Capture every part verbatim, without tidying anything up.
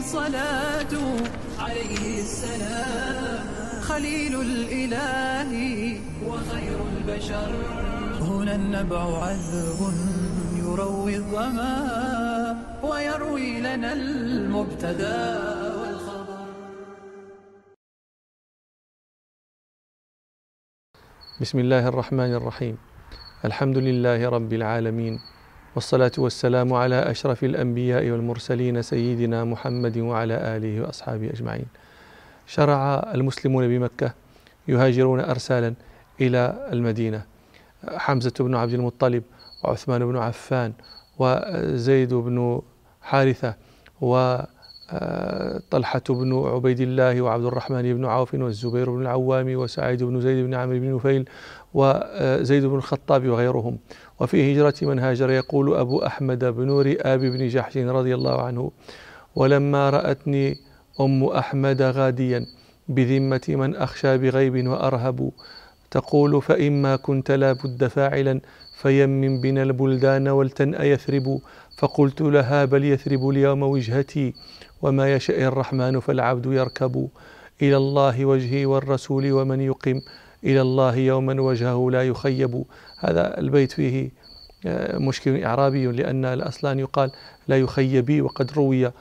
الصلاة عليه السلام، خليل الإله وخير البشر. هنا النبع عذب يروي الظما ويروي لنا المبتدى والخبر. بسم الله الرحمن الرحيم. الحمد لله رب العالمين، والصلاة والسلام على أشرف الأنبياء والمرسلين سيدنا محمد وعلى آله وأصحابه أجمعين. شرع المسلمون بمكة يهاجرون أرسالا إلى المدينة. حمزة بن عبد المطلب وعثمان بن عفان وزيد بن حارثة وطلحة بن عبيد الله وعبد الرحمن بن عوف والزبير بن العوام وسعيد بن زيد بن عمرو بن نفيل وزيد بن الخطاب وغيرهم. وفي هجرة من هاجر يقول أبو أحمد بن رئاب بن جحش رضي الله عنه: ولما رأتني أم أحمد غاديا بذمة من أخشى بغيب وأرهب، تقول: فإما كنت لا بد فاعلا فيمن بنا البلدان ولتنأ يثرب. فقلت لها: بل يثرب اليوم وجهتي، وما يشاء الرحمن فالعبد يركب. إلى الله وجهي والرسول ومن يقم إلى الله يوما وجهه لا يخيب. هذا البيت فيه مشكل إعرابي، لأن الأصلان يقال لا يخيبي، وقد روي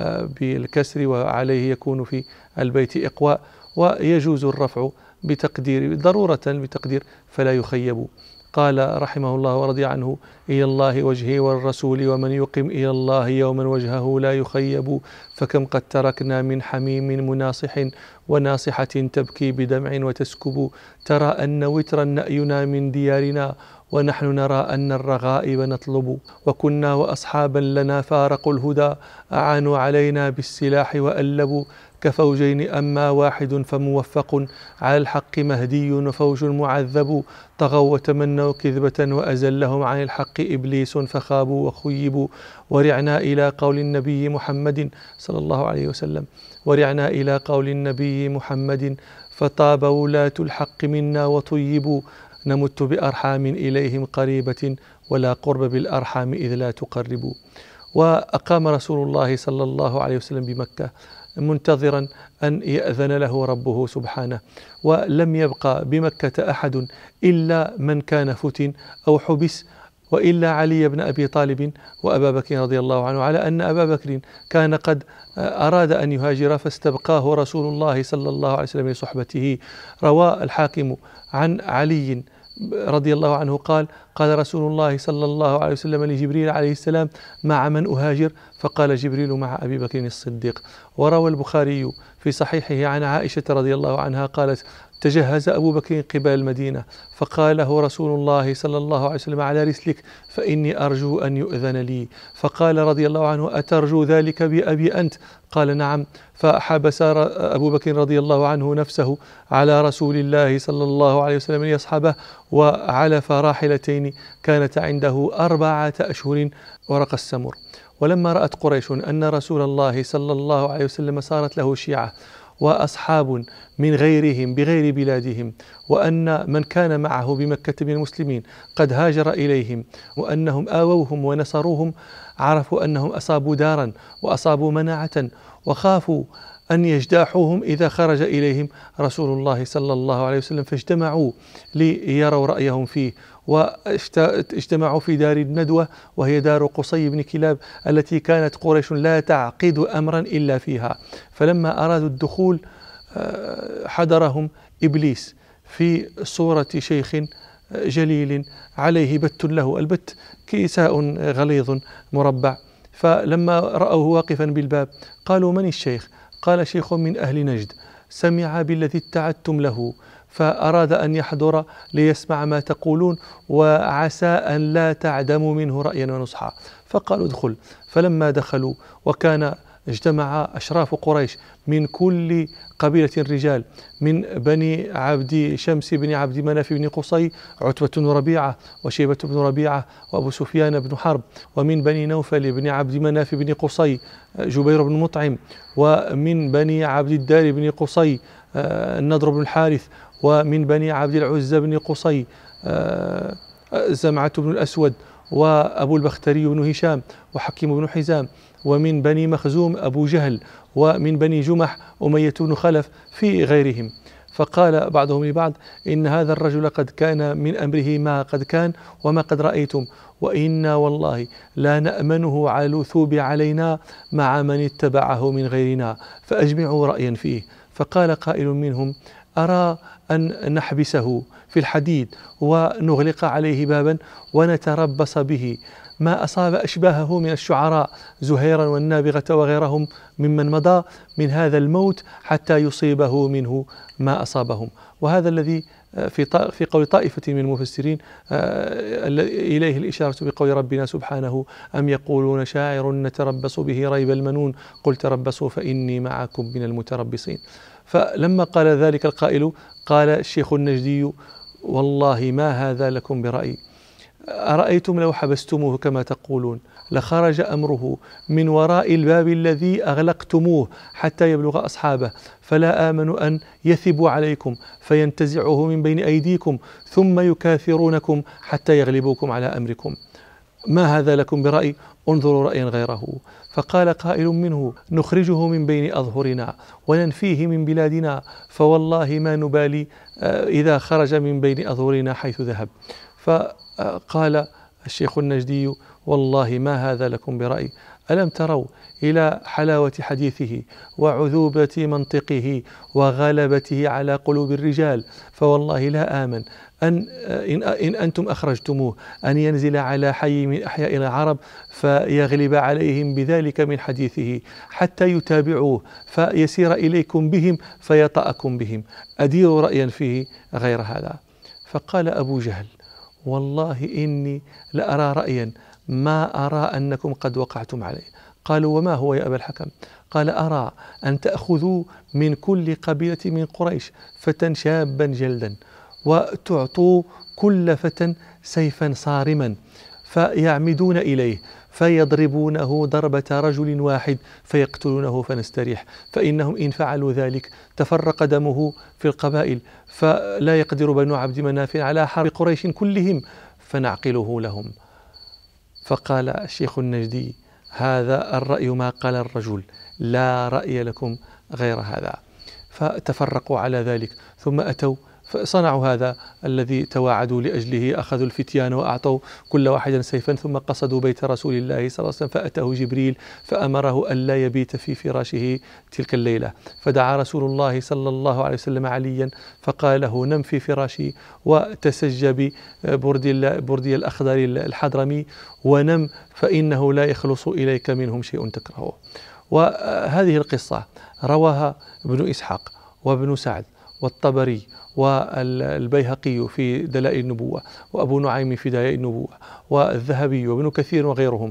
بالكسر وعليه يكون في البيت إقواء، ويجوز الرفع بتقدير ضرورة بتقدير فلا يخيب. قال رحمه الله ورضي عنه: إلى الله وجهه والرسول ومن يقم إلى الله يوما وجهه لا يخيب. فكم قد تركنا من حميم مناصح وناصحة تبكي بدمع وتسكب. ترى أن وترا نأينا من ديارنا ونحن نرى أن الرغائب نطلب. وكنا وأصحابا لنا فارقوا الهدى أعانوا علينا بالسلاح وألبوا. كفوجين أما واحد فموفق على الحق مهدي وفوج معذب. طغوا وتمنوا كذبة وأزلهم عن الحق إبليس فخابوا وخيبوا. ورعنا إلى قول النبي محمد صلى الله عليه وسلم ورعنا إلى قول النبي محمد فطاب ولاة الحق منا وطيبوا. نمت بأرحام إليهم قريبة ولا قرب بالأرحام إذ لا تقربوا. وأقام رسول الله صلى الله عليه وسلم بمكة منتظرا أن يأذن له ربه سبحانه، ولم يبقى بمكة أحد إلا من كان فتن أو حبس، وإلا علي بن أبي طالب وأبا بكر رضي الله عنه، على أن أبا بكر كان قد أراد أن يهاجر فاستبقاه رسول الله صلى الله عليه وسلم لصحبته. روى الحاكم عن علي رضي الله عنه قال: قال رسول الله صلى الله عليه وسلم لجبريل عليه السلام: مع من أهاجر؟ فقال جبريل: مع أبي بكر الصديق. وروى البخاري في صحيحه عن عائشة رضي الله عنها قالت: تجهز أبو بكر قبل المدينة فقال له رسول الله صلى الله عليه وسلم: على رسلك فإني أرجو أن يؤذن لي. فقال رضي الله عنه: أترجو ذلك بأبي أنت؟ قال: نعم. فحبس أبو بكر رضي الله عنه نفسه على رسول الله صلى الله عليه وسلم ليصحبه، وعلف راحلتين كانت عنده أربعة أشهر ورق السمر. ولما رأت قريش أن رسول الله صلى الله عليه وسلم صارت له شيعة وأصحاب من غيرهم بغير بلادهم، وأن من كان معه بمكة من المسلمين قد هاجر إليهم، وأنهم آووهم ونصروهم، عرفوا أنهم أصابوا دارا وأصابوا مناعة، وخافوا أن يجتاحوهم إذا خرج إليهم رسول الله صلى الله عليه وسلم، فاجتمعوا ليروا رأيهم فيه. واجتمعوا في دار الندوة، وهي دار قصي بن كلاب التي كانت قريش لا تعقد أمرا إلا فيها. فلما أرادوا الدخول حضرهم إبليس في صورة شيخ جليل عليه بت له، البت كيساء غليظ مربع. فلما رأوه واقفا بالباب قالوا: من الشيخ؟ قال: شيخ من أهل نجد سمع بالذي اتعدتم له فأراد أن يحضر ليسمع ما تقولون، وعسى أن لا تعدموا منه رأيا ونصحا. فقالوا: ادخل. فلما دخلوا وكان اجتمع أشراف قريش من كل قبيلة رجال، من بني عبد شمس بن عبد مناف بن قصي عتبة بن ربيعة وشيبة بن ربيعة وأبو سفيان بن حرب، ومن بني نوفل بن عبد مناف بن قصي جبير بن مطعم، ومن بني عبد الدار بن قصي النضر بن الحارث، ومن بني عبد العزى بن قصي زمعة بن الأسود، وأبو البختري بن هشام، وحكيم بن حزام، ومن بني مخزوم أبو جهل، ومن بني جمح أمية بن خلف في غيرهم. فقال بعضهم لبعض: إن هذا الرجل قد كان من أمره ما قد كان وما قد رأيتم، وإنا والله لا نأمنه على الوثوب علينا مع من اتبعه من غيرنا، فأجمعوا رأيا فيه. فقال قائل منهم: أرى أن نحبسه في الحديد ونغلق عليه بابا ونتربص به ما أصاب أشباهه من الشعراء زهيرا والنابغة وغيرهم ممن مضى من هذا الموت حتى يصيبه منه ما أصابهم. وهذا الذي في في قول طائفة من المفسرين إليه الإشارة بقول ربنا سبحانه: أم يقولون شاعر نتربص به ريب المنون قل تربصوا فإني معكم من المتربصين. فلما قال ذلك القائل قال الشيخ النجدي: والله ما هذا لكم برأي، أرأيتم لو حبستموه كما تقولون لخرج أمره من وراء الباب الذي أغلقتموه حتى يبلغ أصحابه، فلا آمن أن يثبوا عليكم فينتزعوه من بين أيديكم ثم يكاثرونكم حتى يغلبوكم على أمركم. ما هذا لكم برأي، انظروا رأيا غيره. فقال قائل منه: نخرجه من بين أظهرنا وننفيه من بلادنا، فوالله ما نبالي إذا خرج من بين أظهرنا حيث ذهب. فقال الشيخ النجدي: والله ما هذا لكم برأي، ألم تروا إلى حلاوة حديثه وعذوبة منطقه وغلبته على قلوب الرجال، فوالله لا آمن أن إن, إن أنتم أخرجتموه أن ينزل على حي من أحياء العرب فيغلب عليهم بذلك من حديثه حتى يتابعوه فيسير إليكم بهم فيطأكم بهم، أدير رأيا فيه غير هذا. فقال أبو جهل: والله إني لأرى رأيا ما أرى أنكم قد وقعتم عليه. قالوا: وما هو يا أبا الحكم؟ قال: أرى أن تأخذوا من كل قبيلة من قريش فتى شابا جلدا، وتعطوا كل فتى سيفا صارما فيعمدون إليه فيضربونه ضربة رجل واحد فيقتلونه فنستريح، فإنهم إن فعلوا ذلك تفرق دمه في القبائل فلا يقدر بنو عبد مناف على حرب قريش كلهم فنعقله لهم. فقال الشيخ النجدي: هذا الرأي ما قال الرجل، لا رأي لكم غير هذا. فتفرقوا على ذلك، ثم أتوا فصنعوا هذا الذي تواعدوا لأجله، أخذوا الفتيان وأعطوا كل واحد سيفا، ثم قصدوا بيت رسول الله صلى الله عليه وسلم، فأتاه جبريل فأمره ألا يبيت في فراشه تلك الليلة، فدعا رسول الله صلى الله عليه وسلم عليا فقال له: نم في فراشي وتسج ببردي الأخضر الحضرمي ونم، فإنه لا يخلص إليك منهم شيء تكرهه. وهذه القصة رواها ابن إسحاق وابن سعد والطبري والبيهقي في دلائل النبوة وأبو نعيم في دلائل النبوة والذهبي وابن كثير وغيرهم،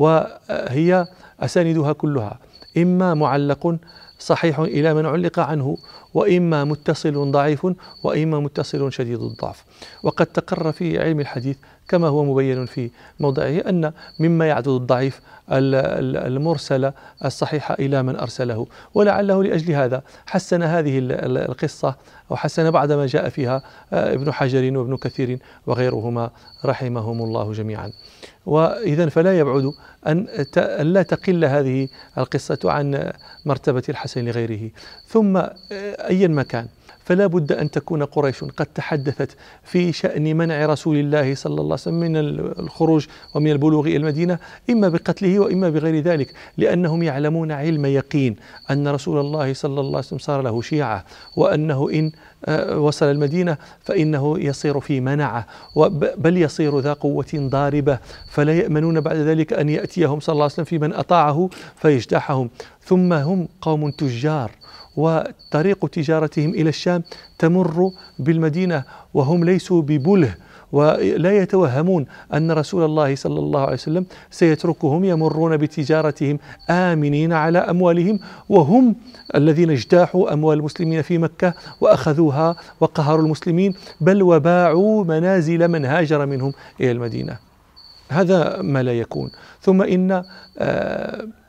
وهي أساندها كلها إما معلق صحيح إلى من علق عنه، وإما متصل ضعيف، وإما متصل شديد الضعف. وقد تقر في علم الحديث كما هو مبين في موضعه أن مما يعدد الضعيف المرسل الصحيح إلى من أرسله، ولعله لأجل هذا حسن هذه القصة وحسن بعد ما جاء فيها ابن حجر وابن كثير وغيرهما رحمهم الله جميعا. وإذا فلا يبعد أن لا تقل هذه القصة عن مرتبة الحسن لغيره. ثم أيا ما كان فلا بد أن تكون قريش قد تحدثت في شأن منع رسول الله صلى الله عليه وسلم من الخروج ومن البلوغ إلى المدينة، إما بقتله وإما بغير ذلك، لأنهم يعلمون علم يقين أن رسول الله صلى الله عليه وسلم صار له شيعة، وأنه إن وصل المدينة فإنه يصير في منعة، بل يصير ذا قوة ضاربة، فلا يأمنون بعد ذلك أن يأتيهم صلى الله عليه وسلم في من أطاعه فيجتاحهم. ثم هم قوم تجار، وطريق تجارتهم إلى الشام تمر بالمدينة، وهم ليسوا ببله، ولا يتوهمون أن رسول الله صلى الله عليه وسلم سيتركهم يمرون بتجارتهم آمنين على أموالهم، وهم الذين اجتاحوا أموال المسلمين في مكة وأخذوها وقهروا المسلمين، بل وباعوا منازل من هاجر منهم إلى المدينة. هذا ما لا يكون. ثم إن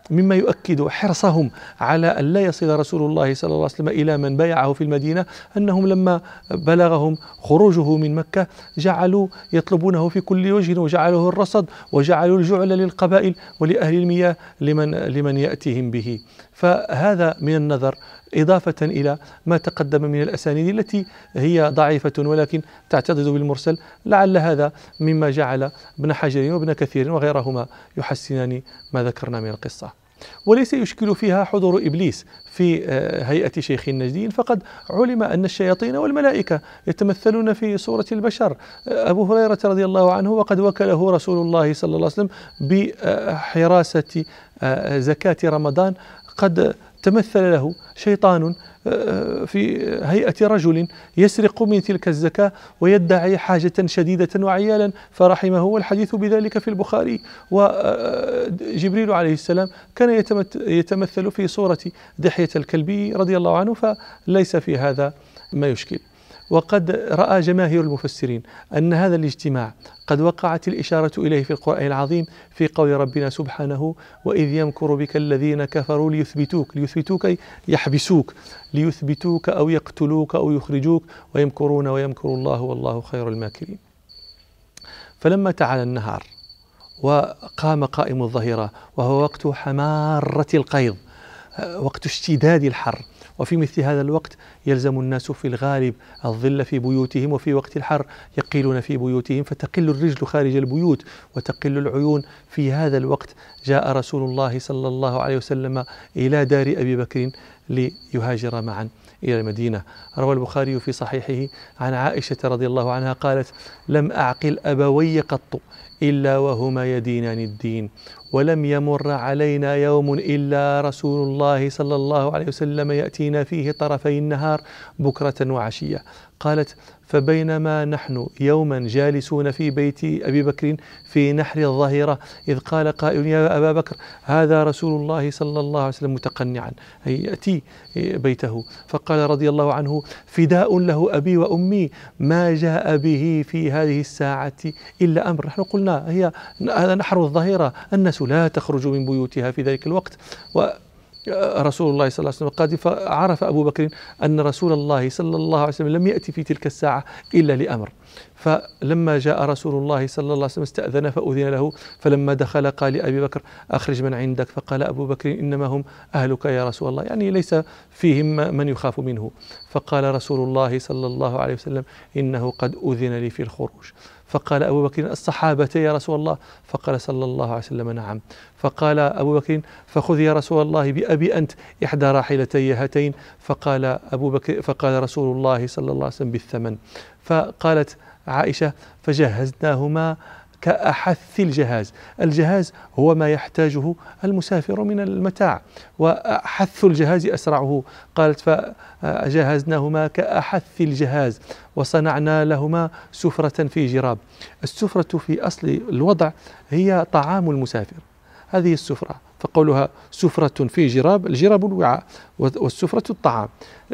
مما يؤكد حرصهم على أن لا يصل رسول الله صلى الله عليه وسلم إلى من بايعه في المدينة أنهم لما بلغهم خروجه من مكة جعلوا يطلبونه في كل وجه، وجعلوه الرصد، وجعلوا الجعل للقبائل ولأهل المياه لمن, لمن يأتيهم به. فهذا من النظر إضافة إلى ما تقدم من الأسانيد التي هي ضعيفة ولكن تعتضد بالمرسل، لعل هذا مما جعل ابن حجر وابن كثير وغيرهما يحسنان ما ذكرنا من القصة. وليس يشكل فيها حضور إبليس في هيئة شيخ النجدين، فقد علم أن الشياطين والملائكة يتمثلون في صورة البشر. أبو هريرة رضي الله عنه وقد وكله رسول الله صلى الله عليه وسلم بحراسة زكاة رمضان، قد تمثل له شيطان في هيئة رجل يسرق من تلك الزكاة ويدعي حاجة شديدة وعيالا فرحمه، والحديث بذلك في البخاري. وجبريل عليه السلام كان يتمثل في صورة دحية الكلبي رضي الله عنه، فليس في هذا ما يشكل. وقد رأى جماهير المفسرين أن هذا الاجتماع قد وقعت الإشارة إليه في القرآن العظيم في قول ربنا سبحانه: وإذ يمكر بك الذين كفروا ليثبتوك، ليثبتوك أي يحبسوك، ليثبتوك أو يقتلوك أو يخرجوك، ويمكرون ويمكر الله والله خير الماكرين. فلما تعالى النهار وقام قائم الظهيرة وهو وقت حمارة القيظ، وقت اشتداد الحر، وفي مثل هذا الوقت يلزم الناس في الغالب الظل في بيوتهم، وفي وقت الحر يقيلون في بيوتهم، فتقل الرجل خارج البيوت وتقل العيون. في هذا الوقت جاء رسول الله صلى الله عليه وسلم إلى دار أبي بكر ليهاجر معا إلى المدينة. روى البخاري في صحيحه عن عائشة رضي الله عنها قالت: لم أعقل أبوي قط إلا وهما يدينان الدين، ولم يمر علينا يوم إلا رسول الله صلى الله عليه وسلم يأتينا فيه طرفي النهار بكرة وعشية. قالت: فبينما نحن يوما جالسون في بيت أبي بكر في نحر الظهيرة إذ قال قائل: يا أبا بكر هذا رسول الله صلى الله عليه وسلم متقنعا، أي يأتي بيته. فقال رضي الله عنه: فداء له أبي وأمي ما جاء به في هذه الساعة إلا أمر. نحن قلنا هي هذا نحر الظهيرة، الناس لا تخرج من بيوتها في ذلك الوقت، و رسول الله صلى الله عليه وسلم قادم. فعرف أبو بكر أن رسول الله صلى الله عليه وسلم لم يأتي في تلك الساعة إلا لأمر. فلما جاء رسول الله صلى الله عليه وسلم استأذن فأذن له، فلما دخل قال لأبي بكر: أخرج من عندك. فقال أبو بكر: إنما هم أهلك يا رسول الله، يعني ليس فيهم من يخاف منه. فقال رسول الله صلى الله عليه وسلم: إنه قد أذن لي في الخروج. فقال أبو بكر: الصحابة يا رسول الله؟ فقال صلى الله عليه وسلم: نعم. فقال أبو بكر: فخذ يا رسول الله بأبي أنت إحدى راحلتي هاتين. فقال أبو بكر فقال رسول الله صلى الله عليه وسلم: بالثمن. فقالت عائشة: فجهزناهما كأحث الجهاز. الجهاز هو ما يحتاجه المسافر من المتاع، وأحث الجهاز أسرعه. قالت: فجهزناهما كأحث الجهاز وصنعنا لهما سفرة في جراب. السفرة في أصل الوضع هي طعام المسافر، هذه السفرة، فقولها سفرة في جراب، الجراب الوعاء والسفرة الطعام.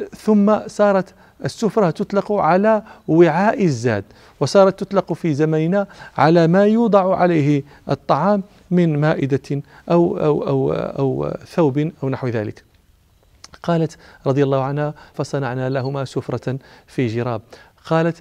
ثم صارت السفرة تطلق على وعاء الزاد، وصارت تطلق في زماننا على ما يوضع عليه الطعام من مائدة أو, أو, أو, أو ثوب أو نحو ذلك. قالت رضي الله عنها: فصنعنا لهما سفرة في جراب. قالت: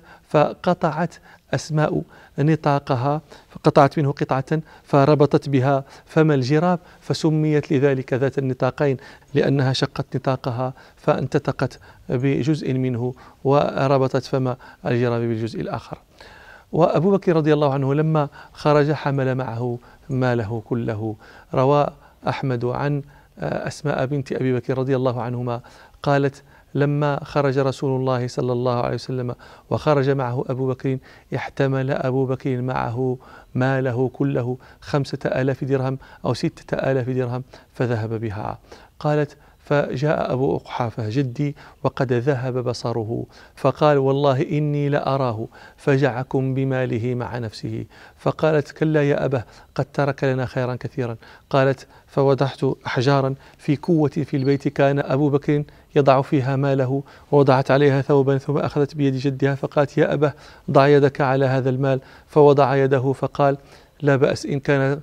فقطعت أسماء نطاقها، فقطعت منه قطعة فربطت بها فم الجراب، فسميت لذلك ذات النطاقين لأنها شقت نطاقها فانتتقت بجزء منه وربطت فم الجراب بالجزء الآخر. وأبو بكر رضي الله عنه لما خرج حمل معه ماله كله. روى أحمد عن أسماء بنت أبي بكر رضي الله عنهما قالت: لما خرج رسول الله صلى الله عليه وسلم وخرج معه أبو بكر احتمل أبو بكر معه ماله كله خمسة آلاف درهم أو ستة آلاف درهم فذهب بها. قالت: فجاء أبو أقحافة جدي وقد ذهب بصره فقال: والله إني لأراه فجعكم بماله مع نفسه. فقالت: كلا يا أبه، قد ترك لنا خيرا كثيرا. قالت: فوضعت أحجارا في كوة في البيت كان أبو بكر يضع فيها ماله، ووضعت عليها ثوبا، ثم أخذت بيد جدها فقالت: يا أبه، ضع يدك على هذا المال. فوضع يده فقال: لا بأس، إن كان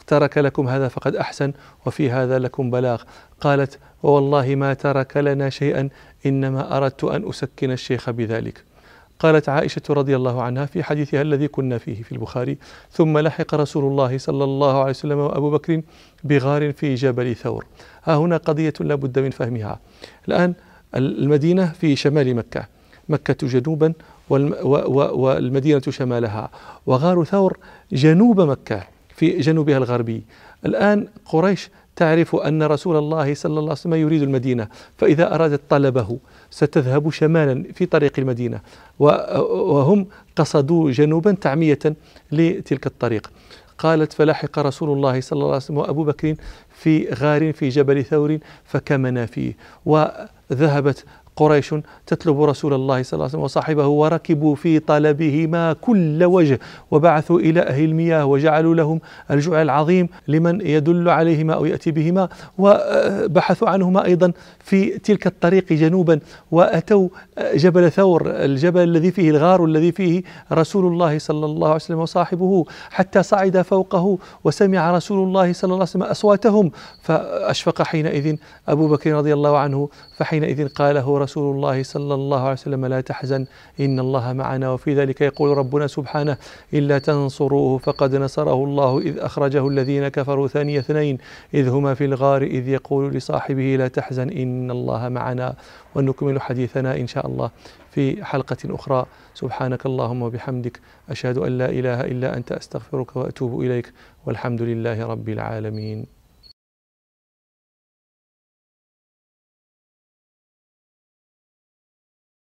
ترك لكم هذا فقد أحسن وفي هذا لكم بلاغ. قالت: ووالله ما ترك لنا شيئا إنما أردت أن أسكن الشيخ بذلك. قالت عائشة رضي الله عنها في حديثها الذي كنا فيه في البخاري: ثم لحق رسول الله صلى الله عليه وسلم وأبو بكر بغار في جبل ثور. ها هنا قضية لا بد من فهمها. الآن المدينة في شمال مكة، مكة جنوبا والمدينة شمالها، وغار ثور جنوب مكة في جنوبها الغربي. الآن قريش تعرف أن رسول الله صلى الله عليه وسلم يريد المدينة، فإذا أرادت طلبه ستذهب شمالا في طريق المدينة، وهم قصدوا جنوبا تعمية لتلك الطريق. قالت: فلحق رسول الله صلى الله عليه وسلم وأبو بكر في غار في جبل ثور فكمنا فيه. وذهبت قريش تطلب رسول الله صلى الله عليه وسلم وصاحبه، وركبوا في طلبهما كل وجه، وبعثوا إلى أهل المياه وجعلوا لهم الجوع العظيم لمن يدل عليهما أو يأتي بهما، وبحثوا عنهما أيضا في تلك الطريق جنوبا، وأتوا جبل ثور، الجبل الذي فيه الغار الذي فيه رسول الله صلى الله عليه وسلم وصاحبه، حتى صعد فوقه وسمع رسول الله صلى الله عليه وسلم أصواتهم، فأشفق حينئذ أبو بكر رضي الله عنه، فحينئذ قال له رسول الله صلى الله عليه وسلم: لا تحزن إن الله معنا. وفي ذلك يقول ربنا سبحانه: إلا تنصروه فقد نصره الله إذ أخرجه الذين كفروا ثاني اثنين إذ هما في الغار إذ يقول لصاحبه لا تحزن إن الله معنا. ونكمل حديثنا إن شاء الله في حلقة أخرى. سبحانك اللهم وبحمدك، أشهد أن لا إله إلا أنت، أستغفرك وأتوب إليك، والحمد لله رب العالمين.